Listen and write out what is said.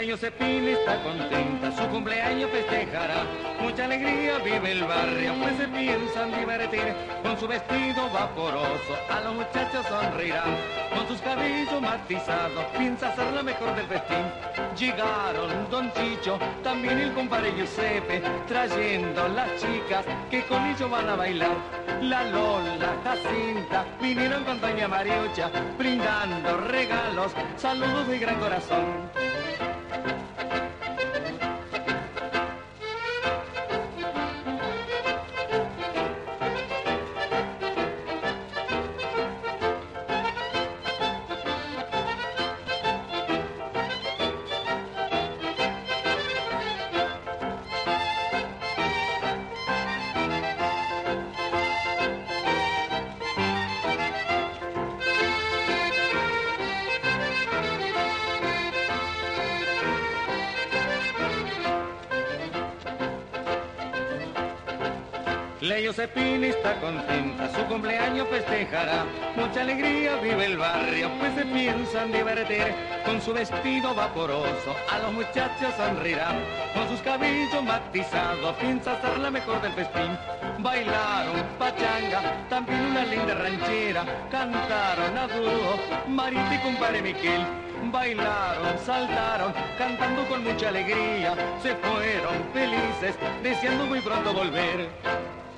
La Josefina está contenta, su cumpleaños festejará. Mucha alegría vive el barrio, pues se piensan divertir. Con su vestido vaporoso, a los muchachos sonreirá. Con sus cabellos matizados, piensa ser la mejor del festín. Llegaron Don Chicho, también el compadre Giuseppe, trayendo las chicas que con ellos van a bailar. La Lola, Jacinta, vinieron con doña Mariucha, brindando regalos, saludos de gran corazón. La Josefina está contenta, su cumpleaños festejará. Mucha alegría vive el barrio, pues se piensan divertir. Con su vestido vaporoso, a los muchachos sonreirá. Con sus cabellos matizados, piensa ser la mejor del festín. Bailaron pachanga, también una linda ranchera. Cantaron a dúo, Marita y compadre Miquel. Bailaron, saltaron, cantando con mucha alegría. Se fueron felices, deseando muy pronto volver.